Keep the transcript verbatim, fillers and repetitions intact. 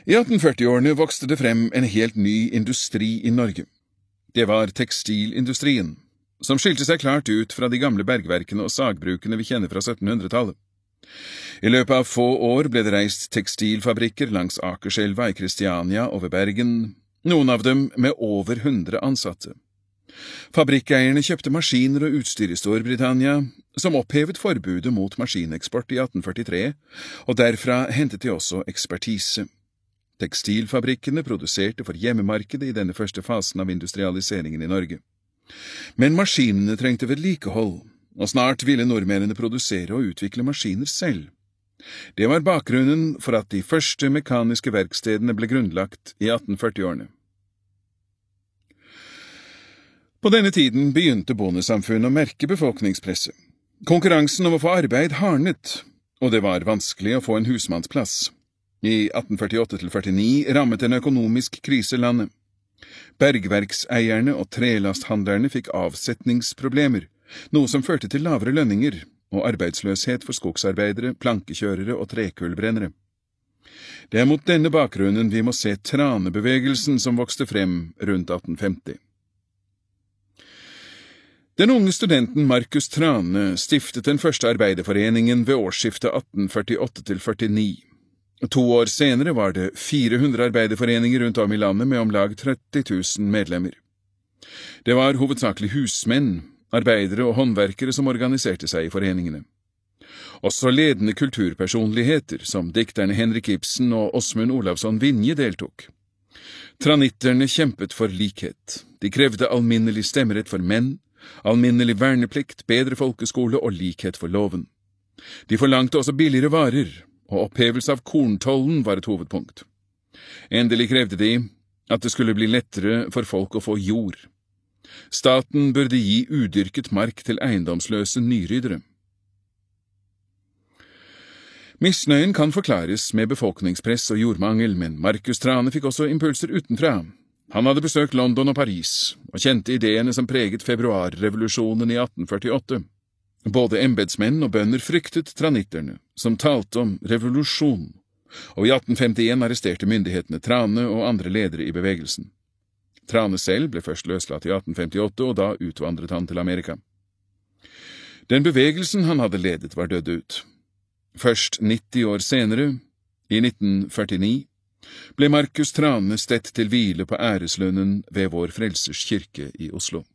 I attenførti-årene vokste det frem en helt ny industri i Norge. Det var tekstilindustrien, som skilte seg klart ut fra de gamle bergverkene og sagbrukene vi kjenner fra syttenhundretallet. I løpet av få år ble det reist tekstilfabrikker langs Akerselva i Kristiania og ved Bergen, noen av dem med over hundre ansatte. Fabrikkeierne kjøpte maskiner og utstyr i Storbritannia, som opphevet forbudet mot maskineksport i attenførtitre, og derfra hentet de også ekspertise. Tekstilfabrikkene produserte for hjemmemarkedet i denne første fasen av industrialiseringen i Norge. Men maskinene trengte vedlikehold, og snart ville nordmennene produsere og utvikle maskiner selv. Det var bakgrunnen for at de første mekaniske verkstedene ble grunnlagt i attenførti-årene. På denne tiden begynte bondesamfunnet å merke befolkningspresset. Konkurransen om å få arbeid hardnet, og det var vanskelig å få en husmannsplass. I attenførtiåtte til førtini rammet en økonomisk krise landet. Bergverkseierne og trelasthandlerne fikk avsetningsproblemer, noe som førte til lavere lønninger og arbeidsløshet for skogsarbeidere, plankekjørere og trekullbrennere. Det er mot denne bakgrunnen vi må se tranebevegelsen som vokste frem rundt attenfemti. Den unge studenten Markus Trane stiftet den første arbeiderforeningen ved årsskiftet attenførtiåtte til førtini. To år senere var det fire hundre arbeiderforeninger rundt om i landet med om lag tretti tusen medlemmer. Det var hovedsakelig husmenn, arbeidere og håndverkere som organiserte seg i foreningene. Også ledende kulturpersonligheter som dikterne Henrik Ibsen og Åsmund Olavsson Vinje deltok. Tranitterne kjempet for likhet. De krevde alminnelig stemmerett for menn, alminnelig verneplikt, bedre folkeskole og likhet for loven. De forlangte også billigere varer, og opphevelse av korntollen var et hovedpunkt. Endelig krevde de at det skulle bli lettere for folk å få jord. Staten burde gi udyrket mark til eiendomsløse nyryddere. Misnøyen kan forklares med befolkningspress og jordmangel, men Markus Trane fikk også impulser utenfra. Han hadde besøkt London og Paris, og kjente ideene som preget februarrevolusjonen i attenførtiåtte. Både embetsmenn og bønder fryktet tranitterne, som talte om revolusjon, og i attenfemtien arresterte myndighetene Trane og andre ledere i bevegelsen. Trane selv ble først løslatt i attenfemtiåtte, og da utvandret han til Amerika. Den bevegelsen han hadde ledet var dødd ut. Først nitti år senere, i nitten førtini, ble Markus Trane stedt til hvile på æreslunden ved Vår Frelsers kirke i Oslo.